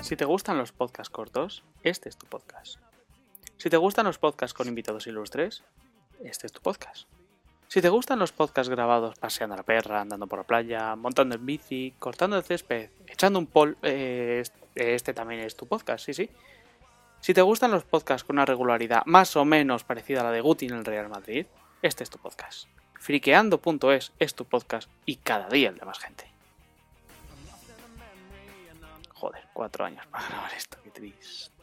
Si te gustan los podcasts cortos, este es tu podcast. Si te gustan los podcasts con invitados ilustres, este es tu podcast. Si te gustan los podcasts grabados paseando a la perra, andando por la playa, montando en bici, cortando el césped, echando un este también es tu podcast, sí. Si te gustan los podcasts con una regularidad más o menos parecida a la de Guti en el Real Madrid, este es tu podcast. Friqueando.es es tu podcast y cada día el de más gente. Joder, 4 años para grabar esto, qué triste.